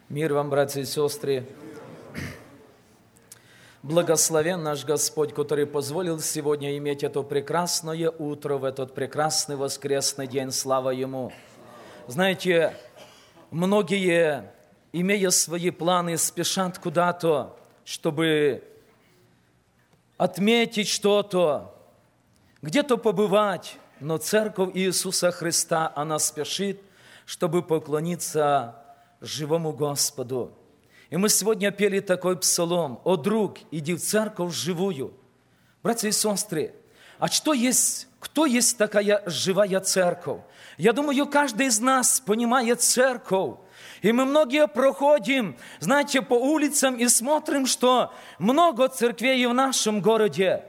Мир вам, братья и сестры! Благословен наш Господь, который позволил сегодня иметь это прекрасное утро, в этот прекрасный воскресный день. Слава Ему! Знаете, многие, имея свои планы, спешат куда-то, чтобы отметить что-то, где-то побывать. Но Церковь Иисуса Христа, она спешит, чтобы поклониться живому Господу. И мы сегодня пели такой псалом: «О, друг, иди в церковь живую». Братья и сестры, а кто есть такая живая церковь? Я думаю, каждый из нас понимает церковь. И мы многие проходим, знаете, по улицам и смотрим, что много церквей в нашем городе.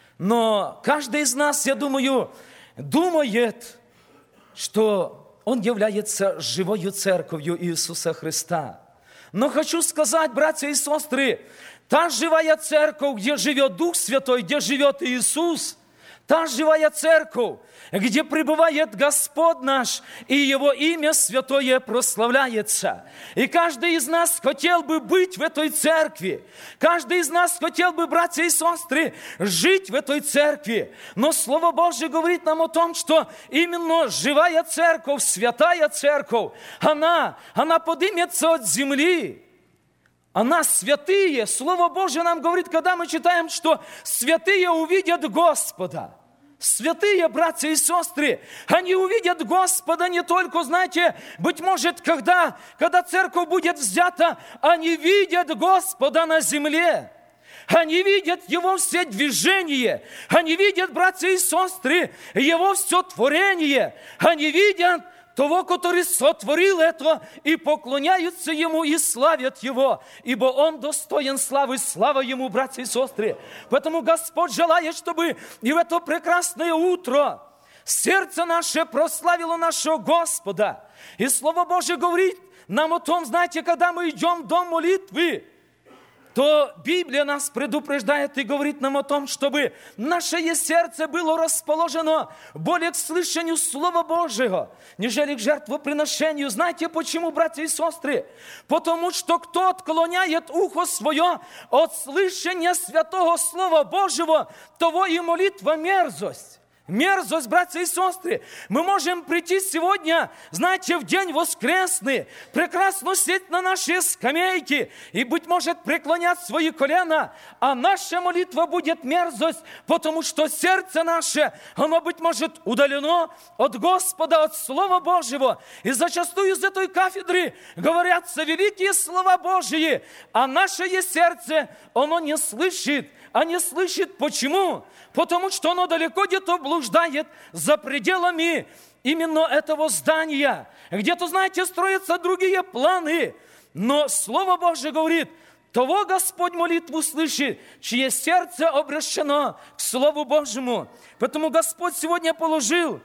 Но каждый из нас, я думаю, думает, что он является живою церковью Иисуса Христа. Но хочу сказать, братья и сестры, та живая церковь, где живет Дух Святой, где живет Иисус, та живая церковь, где пребывает Господь наш, и Его имя святое прославляется. И каждый из нас хотел бы быть в этой церкви. Каждый из нас хотел бы, братья и сестры, жить в этой церкви. Но Слово Божье говорит нам о том, что именно живая церковь, святая церковь, она поднимется от земли. Она святые. Слово Божье нам говорит, когда мы читаем, что святые увидят Господа. Святые, братья и сестры, они увидят Господа не только, знаете, быть может, когда церковь будет взята, они видят Господа на земле. Они видят Его все движения. Они видят, братья и сестры, Его все творение. Они видят того, который сотворил это, и поклоняются Ему, и славят Его, ибо Он достоин славы, слава Ему, братья и сестры. Поэтому Господь желает, чтобы и в это прекрасное утро сердце наше прославило нашего Господа. И Слово Божье говорит нам о том, знаете, когда мы идем в дом молитвы, то Библия нас предупреждает и говорит нам о том, чтобы наше сердце было расположено более к слышанию Слова Божьего, нежели к жертвоприношению. Знаете почему, братья и сестры? Потому что кто отклоняет ухо свое от слышания святого Слова Божьего, того и молитва мерзость. Мерзость, братья и сестры. Мы можем прийти сегодня, знаете, в день воскресный, прекрасно сидеть на нашей скамейке и, быть может, преклонять свои колена, а наша молитва будет мерзость, потому что сердце наше, оно, быть может, удалено от Господа, от Слова Божьего. И зачастую из этой кафедры говорятся великие слова Божьи, а наше сердце, оно не слышит. А не слышит почему? Потому что оно далеко где-то блуждает за пределами именно этого здания. Где-то, знаете, строятся другие планы. Но Слово Божье говорит: того Господь молитву слышит, чье сердце обращено к Слову Божьему. Поэтому Господь сегодня положил,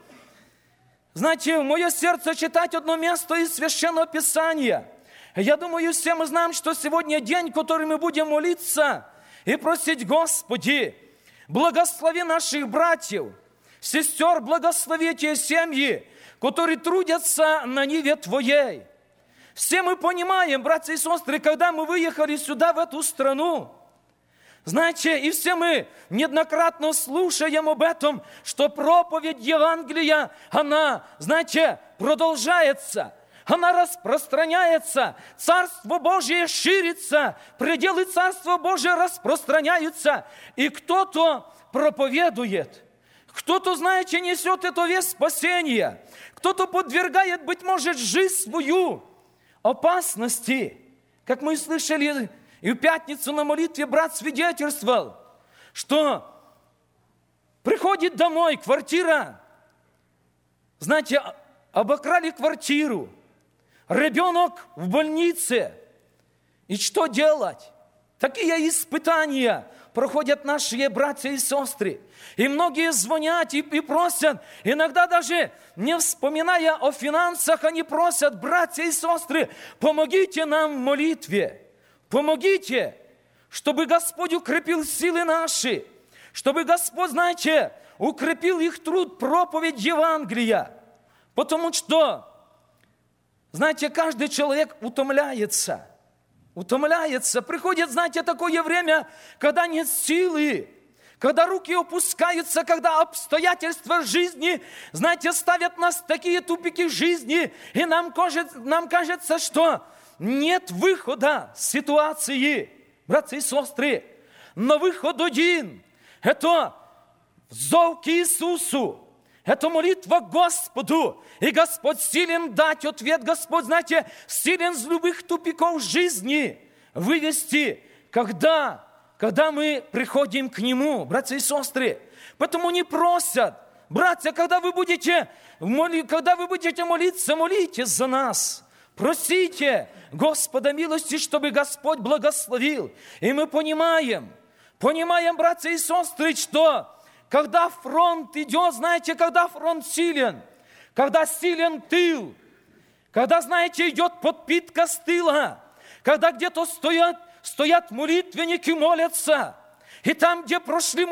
знаете, в мое сердце читать одно место из Священного Писания. Я думаю, все мы знаем, что сегодня день, в который мы будем молиться и просить: Господи, благослови наших братьев, сестер, благослови те семьи, которые трудятся на ниве Твоей. Все мы понимаем, братья и сестры, когда мы выехали сюда, в эту страну, знаете, и все мы неоднократно слушаем об этом, что проповедь Евангелия, она, знаете, продолжается. Она распространяется, Царство Божие ширится, пределы Царства Божия распространяются, и кто-то проповедует, кто-то, знаете, несет эту весть спасения, кто-то подвергает, быть может, жизнь свою опасности. Как мы слышали, и в пятницу на молитве брат свидетельствовал, что приходит домой квартира, знаете, обокрали квартиру, ребенок в больнице. И что делать? Такие испытания проходят наши братья и сестры. И многие звонят и просят, иногда даже не вспоминая о финансах, они просят: братья и сестры, помогите нам в молитве. Помогите, чтобы Господь укрепил силы наши, чтобы Господь, знаете, укрепил их труд, проповедь Евангелия. Потому что знаете, каждый человек утомляется. Приходит, знаете, такое время, когда нет силы, когда руки опускаются, когда обстоятельства жизни, знаете, ставят нас в такие тупики жизни, и нам кажется, что нет выхода с ситуации, братья и сестры. Но выход один – это зов к Иисусу, это молитва к Господу, и Господь силен дать ответ, Господь, знаете, силен из любых тупиков жизни вывести, когда мы приходим к Нему, братья и сестры. Поэтому не просят, братья, когда вы будете молиться, молитесь за нас. Просите Господа милости, чтобы Господь благословил. И мы понимаем, братья и сестры, что когда фронт идет, знаете, когда фронт силен, когда силен тыл, когда, знаете, идет подпитка с тыла, когда где-то стоят молитвенники, молятся, и там, где прошли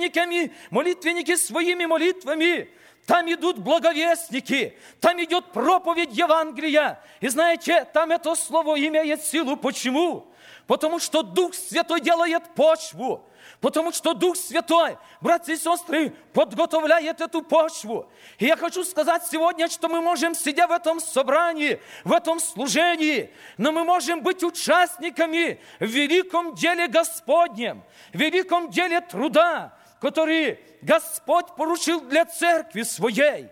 молитвенники своими молитвами, там идут благовестники, там идет проповедь Евангелия. И знаете, там это слово имеет силу. Почему? Потому что Дух Святой делает почву. Потому что Дух Святой, братья и сестры, подготовляет эту почву. И я хочу сказать сегодня, что мы можем, сидя в этом собрании, в этом служении, но мы можем быть участниками в великом деле Господнем, в великом деле труда, который Господь поручил для церкви своей.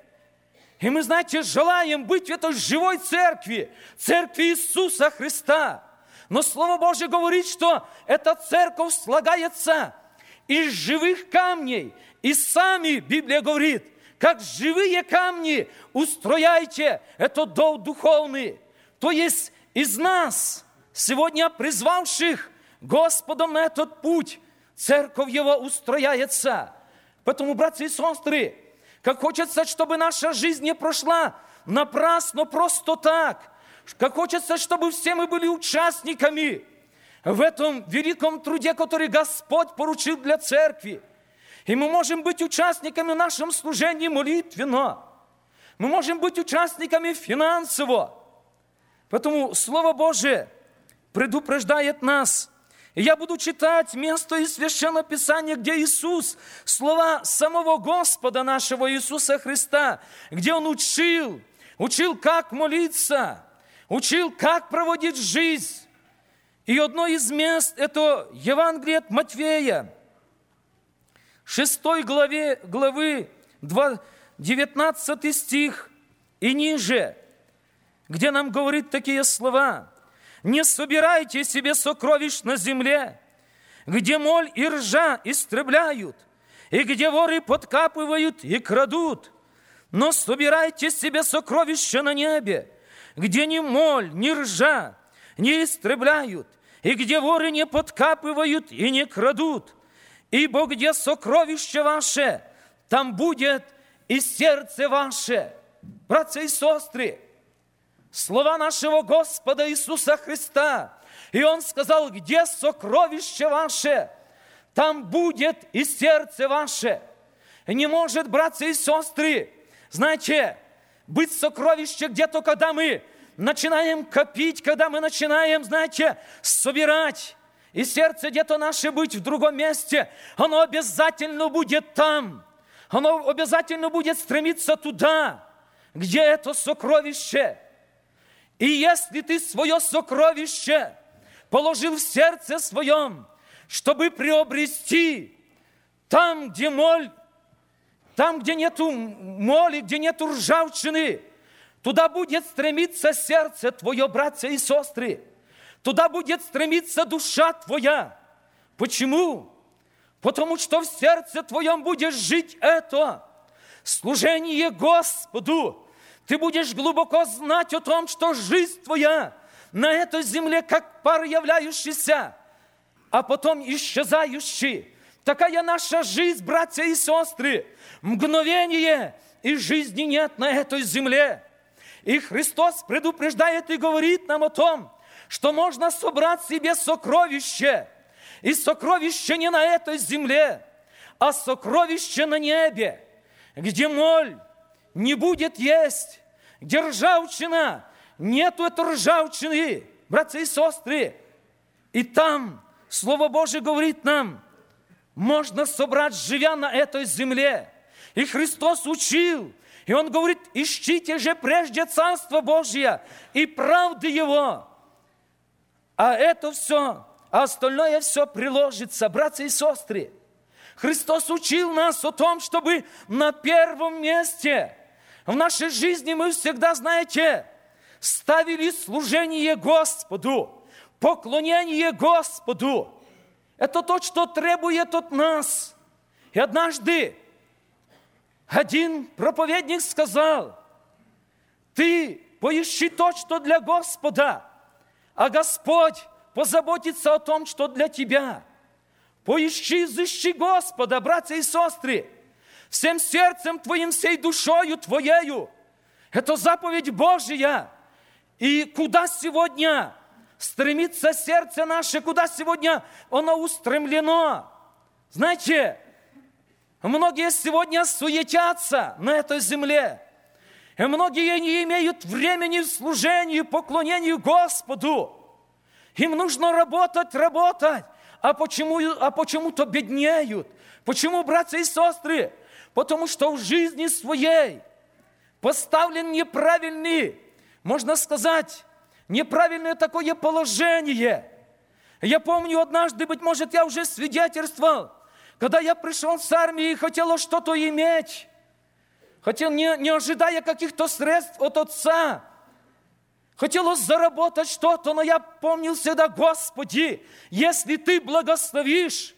И мы, знаете, желаем быть в этой живой церкви, церкви Иисуса Христа. Но Слово Божье говорит, что эта церковь слагается из живых камней. И сами, Библия говорит, как живые камни устрояйте этот дом духовный. То есть из нас, сегодня призвавших Господом на этот путь, церковь Его устрояется. Поэтому, братья и сестры, как хочется, чтобы наша жизнь не прошла напрасно, просто так. Как хочется, чтобы все мы были участниками в этом великом труде, который Господь поручил для церкви. И мы можем быть участниками в нашем служении молитвенно. Мы можем быть участниками финансово. Поэтому Слово Божие предупреждает нас. И я буду читать место из Священного Писания, где Иисус, слова самого Господа нашего Иисуса Христа, где Он учил, как молиться, учил, как проводить жизнь. И одно из мест – это Евангелие от Матфея, 6 главы 19 стих и ниже, где нам говорит такие слова: «Не собирайте себе сокровищ на земле, где моль и ржа истребляют, и где воры подкапывают и крадут, но собирайте себе сокровища на небе, где ни моль, ни ржа не истребляют, и где воры не подкапывают и не крадут. Ибо где сокровище ваше, там будет и сердце ваше». Братья и сестры, слова нашего Господа Иисуса Христа. И Он сказал: где сокровище ваше, там будет и сердце ваше. Не может, братья и сестры, знаете, быть сокровище где-то, когда мы начинаем копить, когда мы начинаем, знаете, собирать, и сердце где-то наше быть в другом месте, оно обязательно будет там. Оно обязательно будет стремиться туда, где это сокровище. И если ты свое сокровище положил в сердце своем, чтобы приобрести там, где моль, там, где нету моли, где нету ржавчины, туда будет стремиться сердце твое, братья и сестры. Туда будет стремиться душа твоя. Почему? Потому что в сердце твоем будешь жить это служение Господу. Ты будешь глубоко знать о том, что жизнь твоя на этой земле, как пар являющийся, а потом исчезающий. Такая наша жизнь, братья и сестры. Мгновение, и жизни нет на этой земле. И Христос предупреждает и говорит нам о том, что можно собрать себе сокровище. И сокровище не на этой земле, а сокровище на небе, где моль не будет есть, где ржавчина нету этой ржавчины, братья и сестры. И там Слово Божие говорит нам, можно собрать, живя на этой земле. И Христос учил, и Он говорит, ищите же прежде Царство Божие и правды Его. А это все, а остальное все приложится, братья и сестры. Христос учил нас о том, чтобы на первом месте в нашей жизни мы всегда, знаете, ставили служение Господу, поклонение Господу. Это то, что требует от нас. И однажды один проповедник сказал, ты поищи то, что для Господа, а Господь позаботится о том, что для тебя. Поищи, изыщи Господа, братья и сестры, всем сердцем твоим, всей душою твоею. Это заповедь Божия. И куда сегодня стремится сердце наше, куда сегодня оно устремлено? Знаете, многие сегодня суетятся на этой земле. И многие не имеют времени в служении, поклонению Господу. Им нужно работать, а почему-то беднеют. Почему, братья и сестры? Потому что в жизни своей поставлен неправильный, можно сказать, неправильное такое положение. Я помню однажды, быть может, я уже свидетельствовал, когда я пришел с армии и хотел что-то иметь, хотел, не ожидая каких-то средств от отца, хотелось заработать что-то, но я помнил всегда, Господи, если Ты благословишь,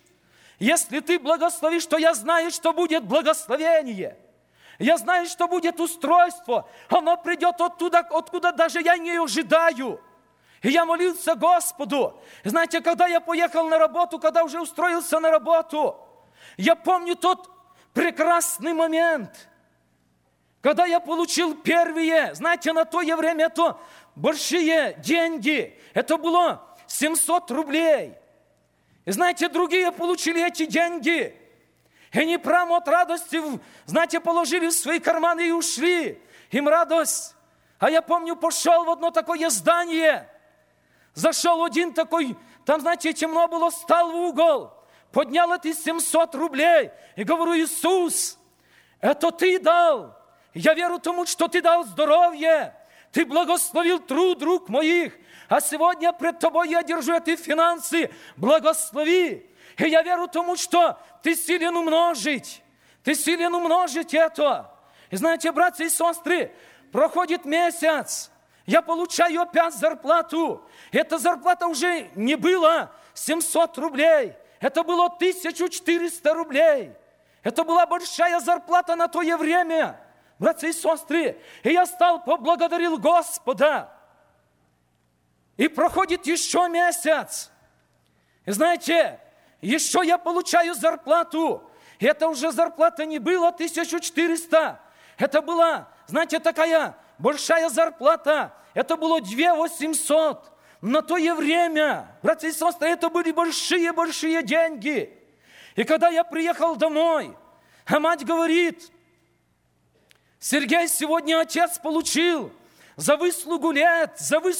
то я знаю, что будет благословение. Я знаю, что будет устройство. Оно придет оттуда, откуда даже я не ожидаю. И я молился Господу. Знаете, когда я поехал на работу, когда уже устроился на работу, я помню тот прекрасный момент, когда я получил первые, знаете, на то время это большие деньги. Это было 700 рублей. И знаете, другие получили эти деньги. И они прямо от радости, знаете, положили в свои карманы и ушли. Им радость. А я помню, пошел в одно такое здание. Зашел один такой, там, знаете, темно было, встал в угол. Поднял эти 700 рублей. И говорю, Иисус, это Ты дал. Я верю тому, что Ты дал здоровье. Ты благословил труд рук моих. А сегодня пред Тобой я держу эти финансы. Благослови. И я верю тому, что Ты силен умножить. Ты силен умножить это. И знаете, братья и сестры, проходит месяц. Я получаю опять зарплату. Эта зарплата уже не была 700 рублей. Это было 1400 рублей. Это была большая зарплата на то время. Братья и сестры, и я стал, поблагодарил Господа. И проходит еще месяц. И знаете, еще я получаю зарплату. И это уже зарплата не была 1400. Это была, знаете, такая большая зарплата. Это было 2800. На то время, братья и сестры, это были большие деньги. И когда я приехал домой, а мать говорит, Сергей, сегодня отец получил за выслугу лет,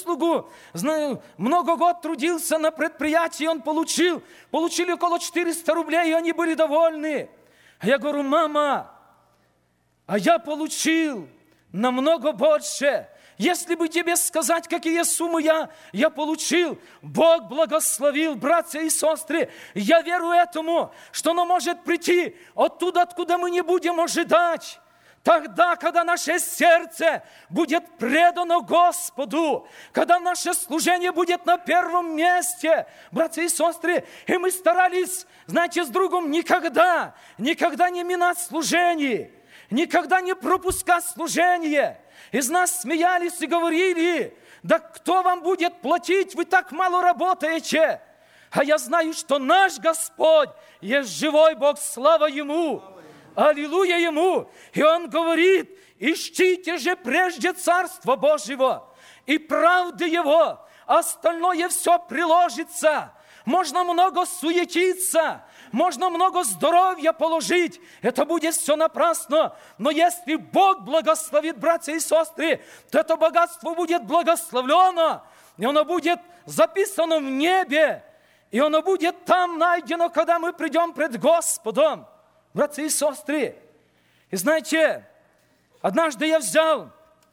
знаю, много год трудился на предприятии, он получили около 400 рублей, и они были довольны. А я говорю, мама, а я получил намного больше. Если бы тебе сказать, какие суммы я получил, Бог благословил, братья и сестры. Я верю этому, что оно может прийти оттуда, откуда мы не будем ожидать. Тогда, когда наше сердце будет предано Господу, когда наше служение будет на первом месте, братья и сестры, и мы старались, знаете, с другом никогда не минать служение, никогда не пропускать служение. Из нас смеялись и говорили, да кто вам будет платить, вы так мало работаете. А я знаю, что наш Господь есть живой Бог, слава Ему. Аллилуйя Ему! И Он говорит, ищите же прежде Царства Божьего и правды Его, остальное все приложится. можно много суетиться, можно много здоровья положить. Это будет все напрасно. Но если Бог благословит, братья и сестры, то это богатство будет благословлено. И оно будет записано в небе. И оно будет там найдено, когда мы придем пред Господом. Братья и сестры. И знаете, однажды я взял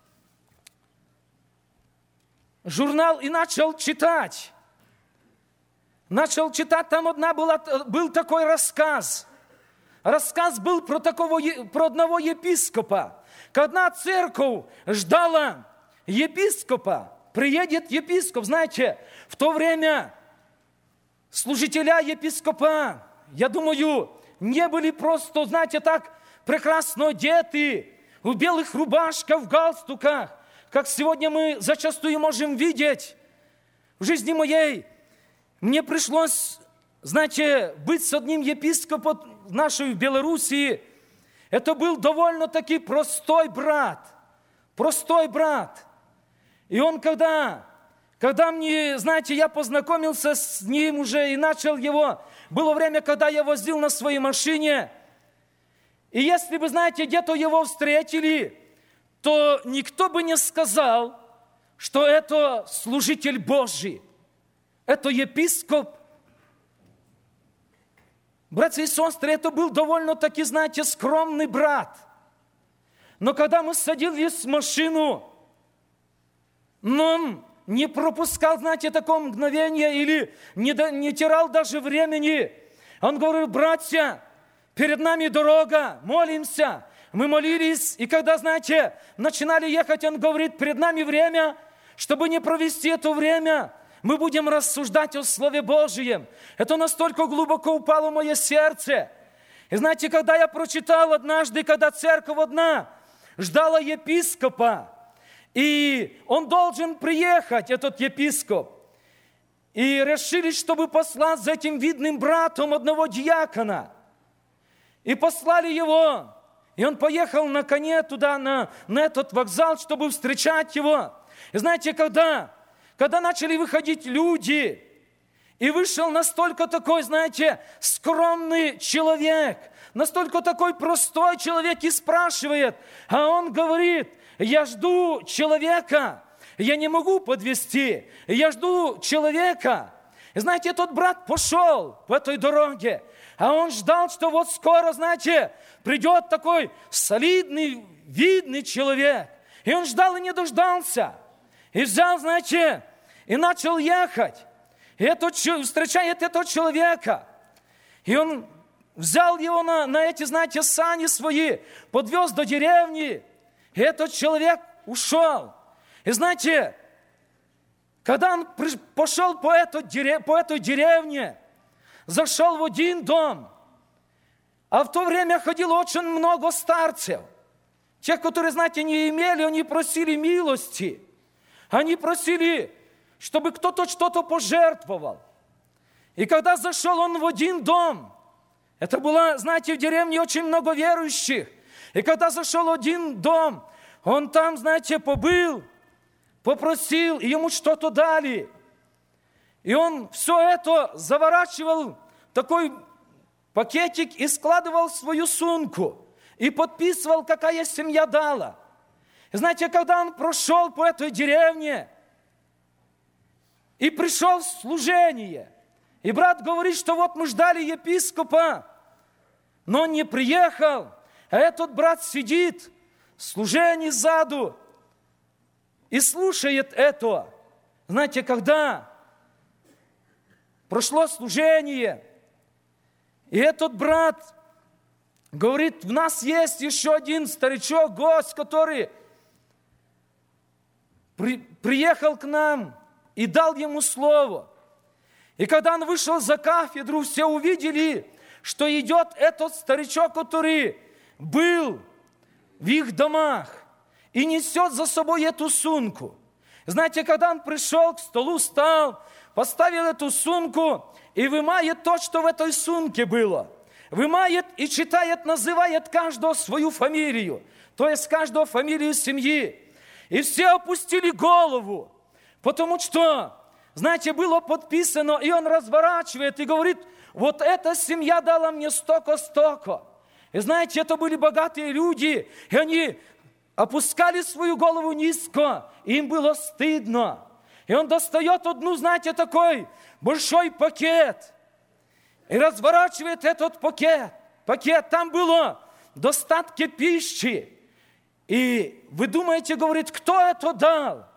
журнал и начал читать. Там был такой рассказ. Рассказ был про одного епископа. Когда церковь ждала епископа, приедет епископ. Знаете, в то время служителя епископа, я думаю, не были просто, знаете, так прекрасно одеты, в белых рубашках, в галстуках, как сегодня мы зачастую можем видеть. В жизни моей мне пришлось, знаете, быть с одним епископом нашей в Белоруссии. Это был довольно-таки простой брат. И он когда мне, знаете, я познакомился с ним уже и начал его, было время, когда я возил на своей машине. И если бы, знаете, где-то его встретили, то никто бы не сказал, что это служитель Божий. Это епископ. Братья и сестры, это был довольно-таки, знаете, скромный брат. Но когда мы садились в машину, он не пропускал, знаете, такое мгновение или не терял даже времени. Он говорил: братья, перед нами дорога, молимся. Мы молились, и когда, знаете, начинали ехать, он говорит: перед нами время, чтобы не провести это время, мы будем рассуждать о Слове Божьем. Это настолько глубоко упало в мое сердце. И знаете, когда я прочитал однажды, когда церковь одна ждала епископа, и он должен приехать, этот епископ, и решили, чтобы послать за этим видным братом одного диакона. И послали его, и он поехал на коне туда, на этот вокзал, чтобы встречать его. И знаете, когда начали выходить люди, и вышел настолько такой, знаете, скромный человек, настолько такой простой человек, и спрашивает, а он говорит: я жду человека, я не могу подвезти, я жду человека. И знаете, тот брат пошел по этой дороге, а он ждал, что вот скоро, знаете, придет такой солидный, видный человек. И он ждал и не дождался. И взял, знаете, и начал ехать. И встречает этого человека. И он взял его на эти, знаете, сани свои, подвез до деревни. И этот человек ушел. И знаете, когда он пошел по этой деревне, зашел в один дом, а в то время ходило очень много старцев. Тех, которые, знаете, не имели, они просили милости. Они просили, чтобы кто-то что-то пожертвовал. И когда зашел он в один дом, это было, знаете, в деревне очень много верующих. И когда зашел в один дом, он там, знаете, побыл, попросил, и ему что-то дали. И он все это заворачивал в такой пакетик и складывал в свою сумку. И подписывал, какая семья дала. И знаете, когда он прошел по этой деревне и пришел в служение, и брат говорит, что вот мы ждали епископа, но он не приехал, а этот брат сидит в служении сзаду и слушает это. Знаете, когда прошло служение, и этот брат говорит: у нас есть еще один старичок, гость, который приехал к нам и дал ему слово. И когда он вышел за кафедру, все увидели, что идет этот старичок, который был в их домах, и несет за собой эту сумку. Знаете, когда он пришел к столу, встал, поставил эту сумку и вымает то, что в этой сумке было. Вымает и читает, называет каждого свою фамилию, то есть каждого фамилию семьи. И все опустили голову, потому что знаете, было подписано, и он разворачивает и говорит, вот эта семья дала мне столько. И знаете, это были богатые люди, и они опускали свою голову низко, и им было стыдно. И он достает одну, знаете, такой большой пакет, и разворачивает этот пакет. Там было достатки пищи. И вы думаете, говорит, кто это дал?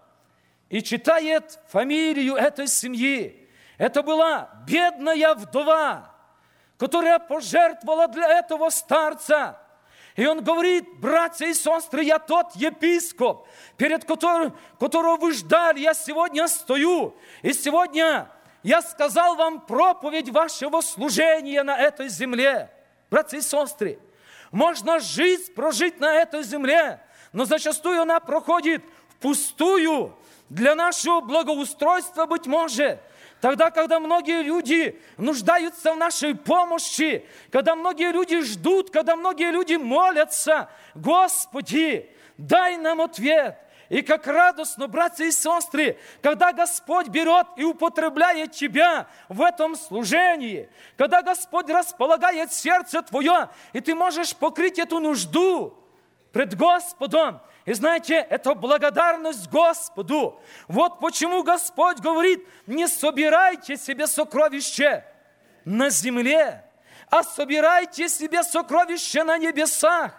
И читает фамилию этой семьи. Это была бедная вдова, которая пожертвовала для этого старца. И он говорит, братья и сестры, я тот епископ, перед которого вы ждали, я сегодня стою. И сегодня я сказал вам проповедь вашего служения на этой земле. Братья и сестры, можно жизнь прожить на этой земле, но зачастую она проходит впустую для нашего благоустройства, быть может. Тогда, когда многие люди нуждаются в нашей помощи, когда многие люди ждут, когда многие люди молятся, Господи, дай нам ответ. И как радостно, братья и сестры, когда Господь берет и употребляет тебя в этом служении, когда Господь располагает сердце твое, и ты можешь покрыть эту нужду пред Господом. И знаете, это благодарность Господу. Вот почему Господь говорит, не собирайте себе сокровище на земле, а собирайте себе сокровище на небесах.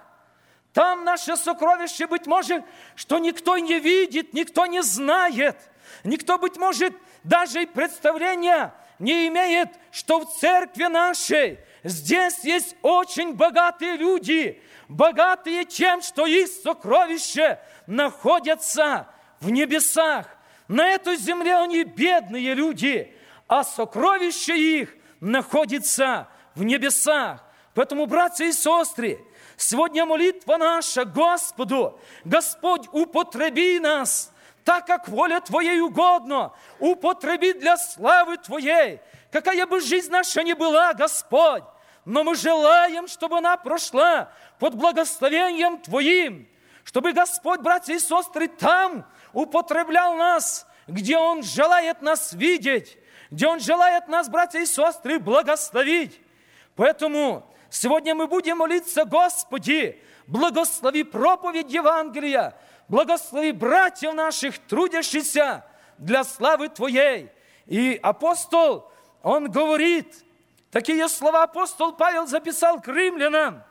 Там наше сокровище, быть может, что никто не видит, никто не знает, никто, быть может, даже и представления не имеет, что в церкви нашей здесь есть очень богатые люди, богатые тем, что их сокровища находятся в небесах. На этой земле они бедные люди, а сокровище их находится в небесах. Поэтому, братья и сестры, сегодня молитва наша Господу: Господь, употреби нас так, как воля Твоей угодно, употреби для славы Твоей. Какая бы жизнь наша ни была, Господь, но мы желаем, чтобы она прошла под благословением Твоим, чтобы Господь, братья и сестры, там употреблял нас, где Он желает нас видеть, где Он желает нас, братья и сестры, благословить. Поэтому сегодня мы будем молиться: Господи, благослови проповедь Евангелия, благослови братьев наших, трудящихся для славы Твоей. И апостол, он говорит, такие слова апостол Павел записал к римлянам: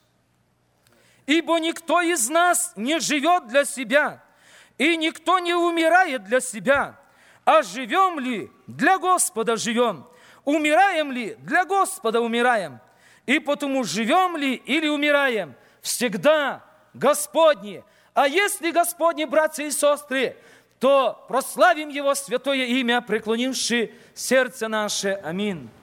«Ибо никто из нас не живет для себя, и никто не умирает для себя. А живем ли, для Господа живем, умираем ли, для Господа умираем. И потому живем ли или умираем, всегда Господни. А если Господни, братья и сестры, то прославим Его святое имя, преклонивши сердце наше. Аминь».